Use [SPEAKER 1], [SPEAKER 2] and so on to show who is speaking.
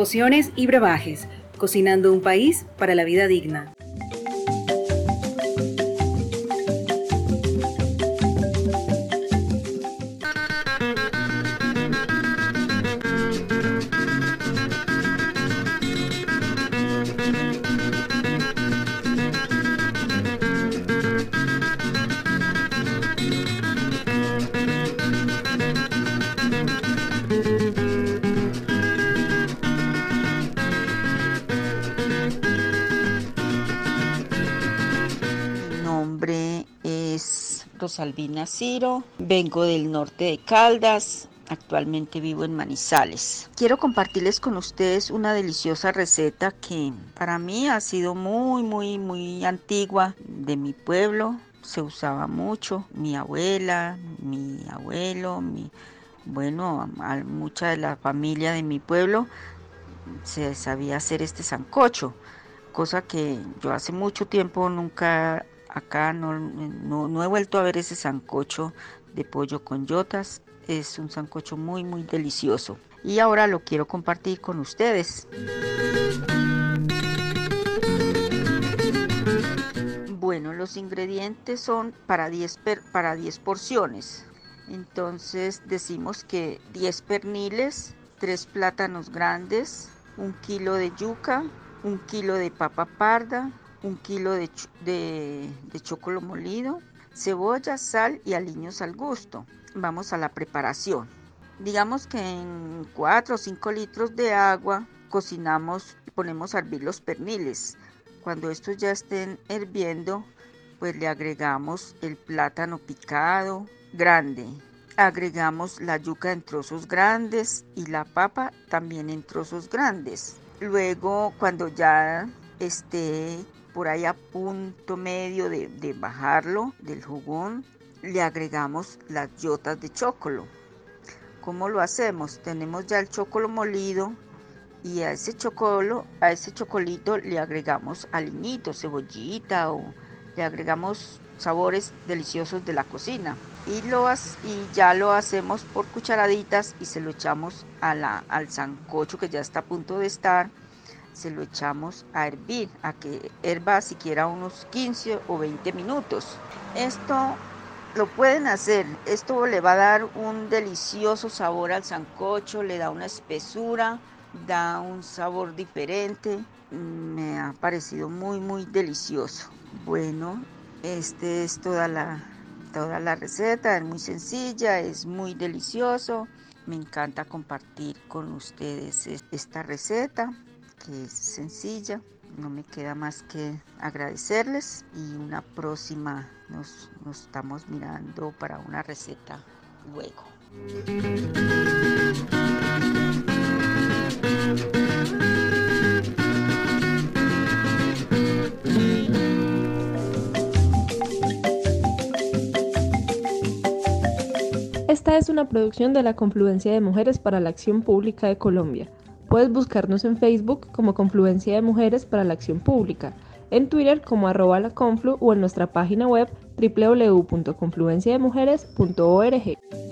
[SPEAKER 1] pociones y brebajes, cocinando un país para la vida digna.
[SPEAKER 2] Mi nombre es Rosalvina Ciro, vengo del norte de Caldas, actualmente vivo en Manizales. Quiero compartirles con ustedes una deliciosa receta que para mí ha sido muy antigua, de mi pueblo. Se usaba mucho, mi abuela, mi abuelo, mucha de la familia de mi pueblo se sabía hacer este sancocho, cosa que yo hace mucho tiempo nunca acá no he vuelto a ver ese sancocho de pollo con yotas. Es un sancocho muy delicioso y ahora lo quiero compartir con ustedes. Bueno, los ingredientes son para 10 porciones. Entonces decimos que 10 perniles, 3 plátanos grandes, 1 kilo de yuca, 1 kilo de papa parda, 1 kilo de chocolo molido, cebolla, sal y aliños al gusto. Vamos a la preparación. Digamos que en 4 o 5 litros de agua cocinamos y ponemos a hervir los perniles. Cuando estos ya estén hirviendo, pues le agregamos el plátano picado grande. Agregamos la yuca en trozos grandes y la papa también en trozos grandes. Luego, cuando ya esté por ahí a punto medio de bajarlo del jugón, le agregamos las yotas de chocolo. ¿Cómo lo hacemos? Tenemos ya el chocolo molido y a ese chocolito le agregamos aliñito, cebollita o le agregamos sabores deliciosos de la cocina. Y ya lo hacemos por cucharaditas y se lo echamos al sancocho que ya está a punto de estar. Se lo echamos a hervir, a que herva siquiera unos 15 o 20 minutos. Esto lo pueden hacer, esto le va a dar un delicioso sabor al sancocho, le da una espesura, da un sabor diferente. Me ha parecido muy delicioso. Bueno, este es toda la receta, es muy sencilla, es muy delicioso. Me encanta compartir con ustedes esta receta, que es sencilla. No me queda más que agradecerles y una próxima nos estamos mirando para una receta luego.
[SPEAKER 3] Esta es una producción de la Confluencia de Mujeres para la Acción Pública de Colombia. Puedes buscarnos en Facebook como Confluencia de Mujeres para la Acción Pública, en Twitter como @laconflu o en nuestra página web www.confluenciademujeres.org.